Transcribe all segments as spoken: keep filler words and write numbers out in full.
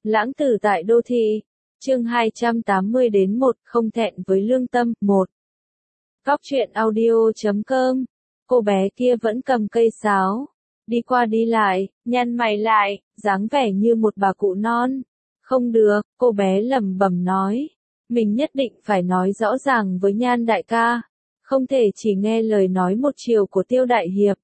Lãng tử tại đô thị. Chương hai trăm tám mươi đến một, không thẹn với lương tâm. một. Góc truyện audio chấm com. Cô bé kia vẫn cầm cây sáo, đi qua đi lại, nhăn mày lại, dáng vẻ như một bà cụ non. Không được, cô bé lẩm bẩm nói. Mình nhất định phải nói rõ ràng với Nhan đại ca. Không thể chỉ nghe lời nói một chiều của Tiêu đại hiệp.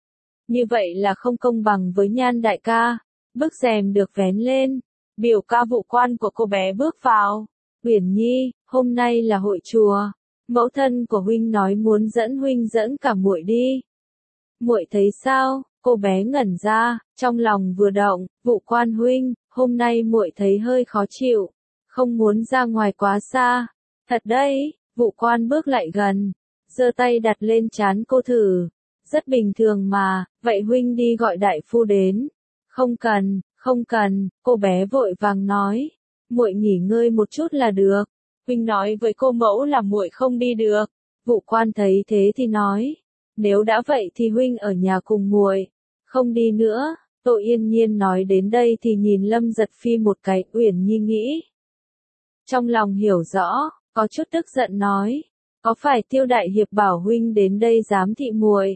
Như vậy là không công bằng với Nhan đại ca. Bức rèm được vén lên. Biểu ca Vụ Quan của cô bé bước vào. Uyển Nhi, hôm nay là hội chùa. Mẫu thân của huynh nói muốn dẫn huynh dẫn cả muội đi. Muội thấy sao? Cô bé ngẩn ra, trong lòng vừa động. Vụ Quan huynh, hôm nay muội thấy hơi khó chịu, không muốn ra ngoài quá xa. Thật đấy. Vụ Quan bước lại gần, giơ tay đặt lên trán cô thử. Rất bình thường mà, vậy huynh đi gọi đại phu đến. Không cần, không cần, cô bé vội vàng nói. Muội nghỉ ngơi một chút là được. Huynh nói với cô mẫu là muội không đi được. Vụ Quan thấy thế thì nói, nếu đã vậy thì huynh ở nhà cùng muội, không đi nữa. Tô Yên Nhiên nói đến đây thì nhìn Lâm Giật Phi một cái. Uyển Nhi nghĩ, trong lòng hiểu rõ, có chút tức giận nói, có phải Tiêu đại hiệp bảo huynh đến đây giám thị muội,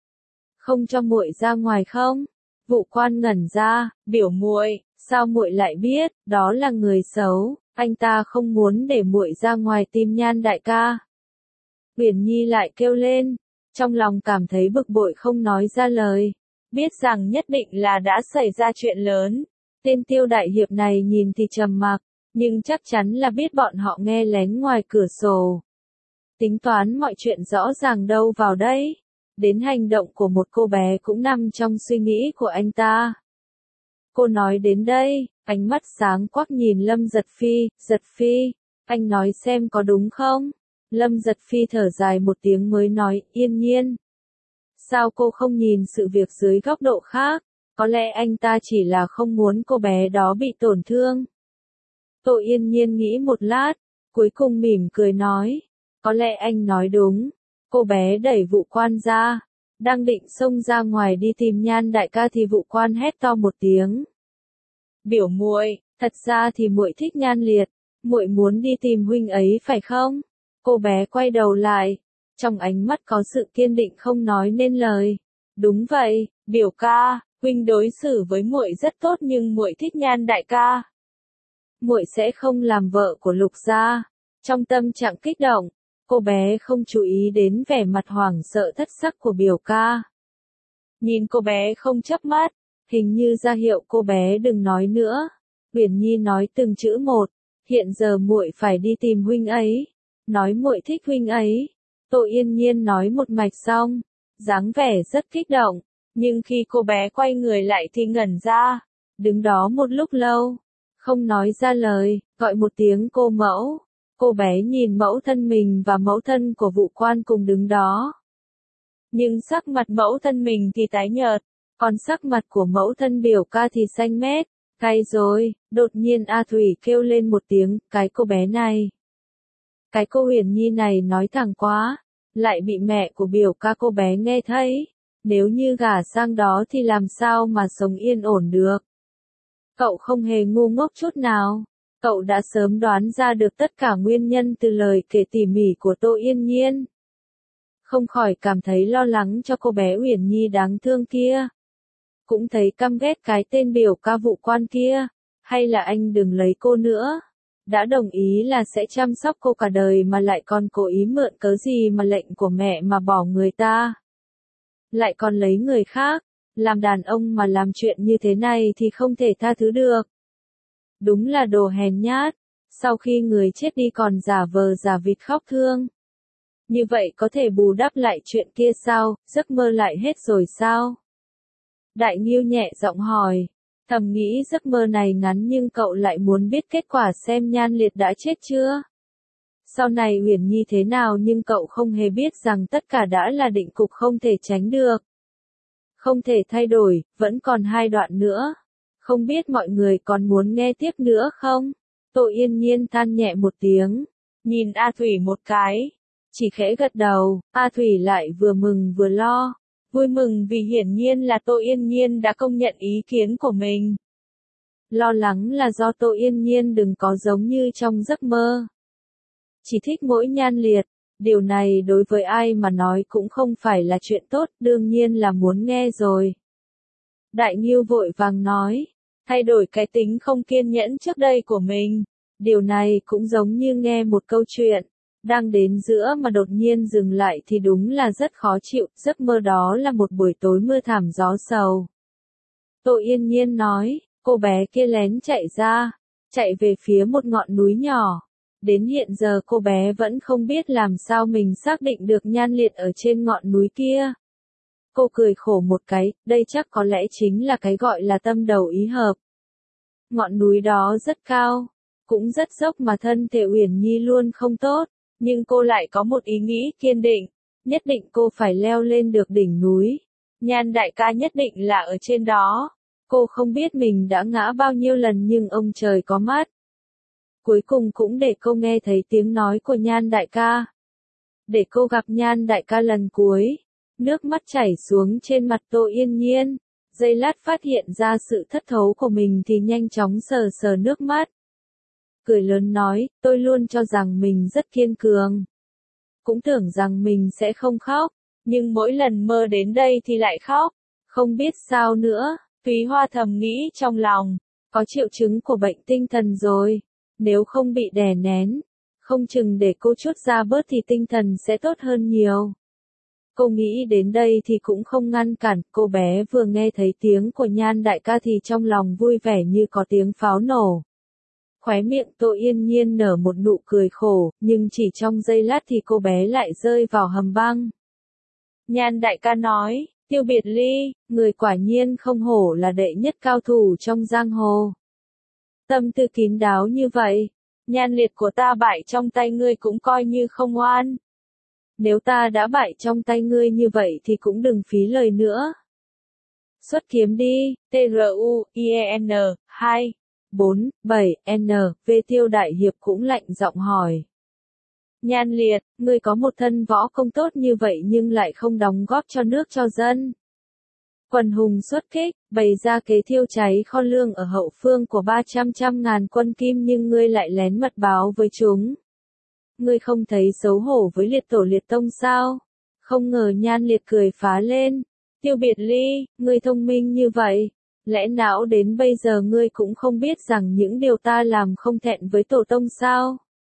không cho muội ra ngoài không? Vụ Quan ngẩn ra, biểu muội, sao muội lại biết? Đó là người xấu, anh ta không muốn để muội ra ngoài tìm Nhan đại ca. Uyển Nhi lại kêu lên, trong lòng cảm thấy bực bội không nói ra lời, biết rằng nhất định là đã xảy ra chuyện lớn. Tên Tiêu đại hiệp này nhìn thì trầm mặc, nhưng chắc chắn là biết bọn họ nghe lén ngoài cửa sổ. Tính toán mọi chuyện rõ ràng đâu vào đấy. Đến hành động của một cô bé cũng nằm trong suy nghĩ của anh ta. Cô nói đến đây, ánh mắt sáng quắc nhìn Lâm Giật Phi. Giật Phi, anh nói xem có đúng không? Lâm Giật Phi thở dài một tiếng mới nói, Yên Nhiên, sao cô không nhìn sự việc dưới góc độ khác? Có lẽ anh ta chỉ là không muốn cô bé đó bị tổn thương. Tô Yên Nhiên nghĩ một lát, cuối cùng mỉm cười nói, có lẽ anh nói đúng. Cô bé đẩy Vụ Quan ra, đang định xông ra ngoài đi tìm Nhan đại ca thì Vụ Quan hét to một tiếng. Biểu muội, thật ra thì muội thích Nhan Liệt, muội muốn đi tìm huynh ấy phải không? Cô bé quay đầu lại, trong ánh mắt có sự kiên định không nói nên lời. Đúng vậy, biểu ca, huynh đối xử với muội rất tốt nhưng muội thích Nhan đại ca. Muội sẽ không làm vợ của Lục gia. Trong tâm trạng kích động, cô bé không chú ý đến vẻ mặt hoảng sợ thất sắc của biểu ca. Nhìn cô bé không chớp mắt, hình như ra hiệu cô bé đừng nói nữa. Uyển Nhi nói từng chữ một, hiện giờ muội phải đi tìm huynh ấy, nói muội thích huynh ấy. Tô Yên Nhiên nói một mạch xong, dáng vẻ rất kích động, nhưng khi cô bé quay người lại thì ngẩn ra, đứng đó một lúc lâu, không nói ra lời, gọi một tiếng cô mẫu. Cô bé nhìn mẫu thân mình và mẫu thân của Vụ Quan cùng đứng đó. Nhưng sắc mặt mẫu thân mình thì tái nhợt, còn sắc mặt của mẫu thân biểu ca thì xanh mét. Cay rồi, đột nhiên A Thủy kêu lên một tiếng, cái cô bé này. Cái cô Huyền Nhi này nói thẳng quá, lại bị mẹ của biểu ca cô bé nghe thấy. Nếu như gả sang đó thì làm sao mà sống yên ổn được. Cậu không hề ngu ngốc chút nào. Cậu đã sớm đoán ra được tất cả nguyên nhân từ lời kể tỉ mỉ của Tô Yên Nhiên. Không khỏi cảm thấy lo lắng cho cô bé Uyển Nhi đáng thương kia. Cũng thấy căm ghét cái tên biểu ca Vụ Quan kia. Hay là anh đừng lấy cô nữa. Đã đồng ý là sẽ chăm sóc cô cả đời mà lại còn cố ý mượn cớ gì mà lệnh của mẹ mà bỏ người ta. Lại còn lấy người khác. Làm đàn ông mà làm chuyện như thế này thì không thể tha thứ được. Đúng là đồ hèn nhát, sau khi người chết đi còn giả vờ giả vịt khóc thương. Như vậy có thể bù đắp lại chuyện kia sao, giấc mơ lại hết rồi sao? Đại Nghiêu nhẹ giọng hỏi, thầm nghĩ giấc mơ này ngắn nhưng cậu lại muốn biết kết quả xem Nhan Liệt đã chết chưa? Sau này Uyển Nhi thế nào nhưng cậu không hề biết rằng tất cả đã là định cục không thể tránh được. Không thể thay đổi, vẫn còn hai đoạn nữa. Không biết mọi người còn muốn nghe tiếp nữa không? Tô Yên Nhiên than nhẹ một tiếng, nhìn A Thủy một cái, chỉ khẽ gật đầu. A Thủy lại vừa mừng vừa lo, vui mừng vì hiển nhiên là Tô Yên Nhiên đã công nhận ý kiến của mình. Lo lắng là do Tô Yên Nhiên đừng có giống như trong giấc mơ. Chỉ thích mỗi Nhan Liệt, điều này đối với ai mà nói cũng không phải là chuyện tốt, đương nhiên là muốn nghe rồi. Đại Ngưu vội vàng nói, thay đổi cái tính không kiên nhẫn trước đây của mình. Điều này cũng giống như nghe một câu chuyện, đang đến giữa mà đột nhiên dừng lại thì đúng là rất khó chịu, giấc mơ đó là một buổi tối mưa thảm gió sầu. Tô Yên Nhiên nói, cô bé kia lén chạy ra, chạy về phía một ngọn núi nhỏ. Đến hiện giờ cô bé vẫn không biết làm sao mình xác định được Nhan Liệt ở trên ngọn núi kia. Cô cười khổ một cái, đây chắc có lẽ chính là cái gọi là tâm đầu ý hợp. Ngọn núi đó rất cao, cũng rất dốc mà thân thể Uyển Nhi luôn không tốt, nhưng cô lại có một ý nghĩ kiên định, nhất định cô phải leo lên được đỉnh núi. Nhan đại ca nhất định là ở trên đó. Cô không biết mình đã ngã bao nhiêu lần nhưng ông trời có mắt. Cuối cùng cũng để cô nghe thấy tiếng nói của Nhan đại ca. Để cô gặp Nhan đại ca lần cuối. Nước mắt chảy xuống trên mặt Tô Yên Nhiên. Giây lát phát hiện ra sự thất thố của mình thì nhanh chóng sờ sờ nước mắt. Cười lớn nói, tôi luôn cho rằng mình rất kiên cường. Cũng tưởng rằng mình sẽ không khóc. Nhưng mỗi lần mơ đến đây thì lại khóc. Không biết sao nữa. Thúy Hoa thầm nghĩ trong lòng. Có triệu chứng của bệnh tinh thần rồi. Nếu không bị đè nén. Không chừng để cô chút ra bớt thì tinh thần sẽ tốt hơn nhiều. Cô nghĩ đến đây thì cũng không ngăn cản, cô bé vừa nghe thấy tiếng của Nhan đại ca thì trong lòng vui vẻ như có tiếng pháo nổ. Khóe miệng Tô Yên Nhiên nở một nụ cười khổ, nhưng chỉ trong giây lát thì cô bé lại rơi vào hầm băng. Nhan đại ca nói, Tiêu Biệt Ly, người quả nhiên không hổ là đệ nhất cao thủ trong giang hồ. Tâm tư kín đáo như vậy, Nhan Liệt của ta bại trong tay ngươi cũng coi như không oan. Nếu ta đã bại trong tay ngươi như vậy thì cũng đừng phí lời nữa. Xuất kiếm đi, T R U I E N, hai, bốn, bảy, N, V Tiêu Đại Hiệp cũng lạnh giọng hỏi. Nhan Liệt, ngươi có một thân võ công tốt như vậy nhưng lại không đóng góp cho nước cho dân. Quần hùng xuất kích, bày ra kế thiêu cháy kho lương ở hậu phương của ba trăm trăm ngàn quân kim nhưng ngươi lại lén mật báo với chúng. Ngươi không thấy xấu hổ với liệt tổ liệt tông sao? Không ngờ Nhan Liệt cười phá lên. Tiêu Biệt Ly, ngươi thông minh như vậy. Lẽ nào đến bây giờ ngươi cũng không biết rằng những điều ta làm không thẹn với tổ tông sao?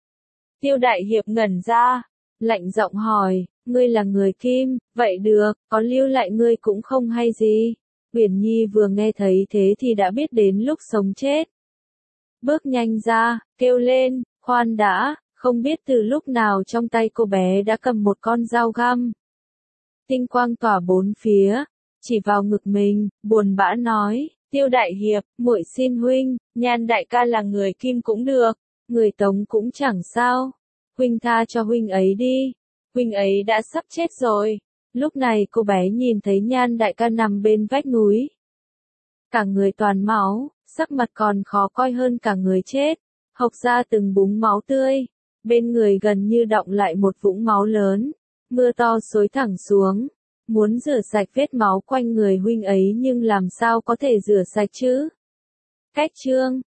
Tiêu Đại Hiệp ngẩn ra, lạnh giọng hỏi, ngươi là người Kim, vậy được, có lưu lại ngươi cũng không hay gì. Uyển Nhi vừa nghe thấy thế thì đã biết đến lúc sống chết. Bước nhanh ra, kêu lên, khoan đã, không biết từ lúc nào trong tay cô bé đã cầm một con dao găm. Tinh quang tỏa bốn phía, chỉ vào ngực mình, buồn bã nói, Tiêu Đại Hiệp, muội xin huynh, Nhan đại ca là người Kim cũng được, người Tống cũng chẳng sao, huynh tha cho huynh ấy đi, huynh ấy đã sắp chết rồi. Lúc này cô bé nhìn thấy Nhan đại ca nằm bên vách núi. Cả người toàn máu, sắc mặt còn khó coi hơn cả người chết, hộc ra từng búng máu tươi, bên người gần như đọng lại một vũng máu lớn, mưa to xối thẳng xuống. Muốn rửa sạch vết máu quanh người huynh ấy nhưng làm sao có thể rửa sạch chứ? Cách chương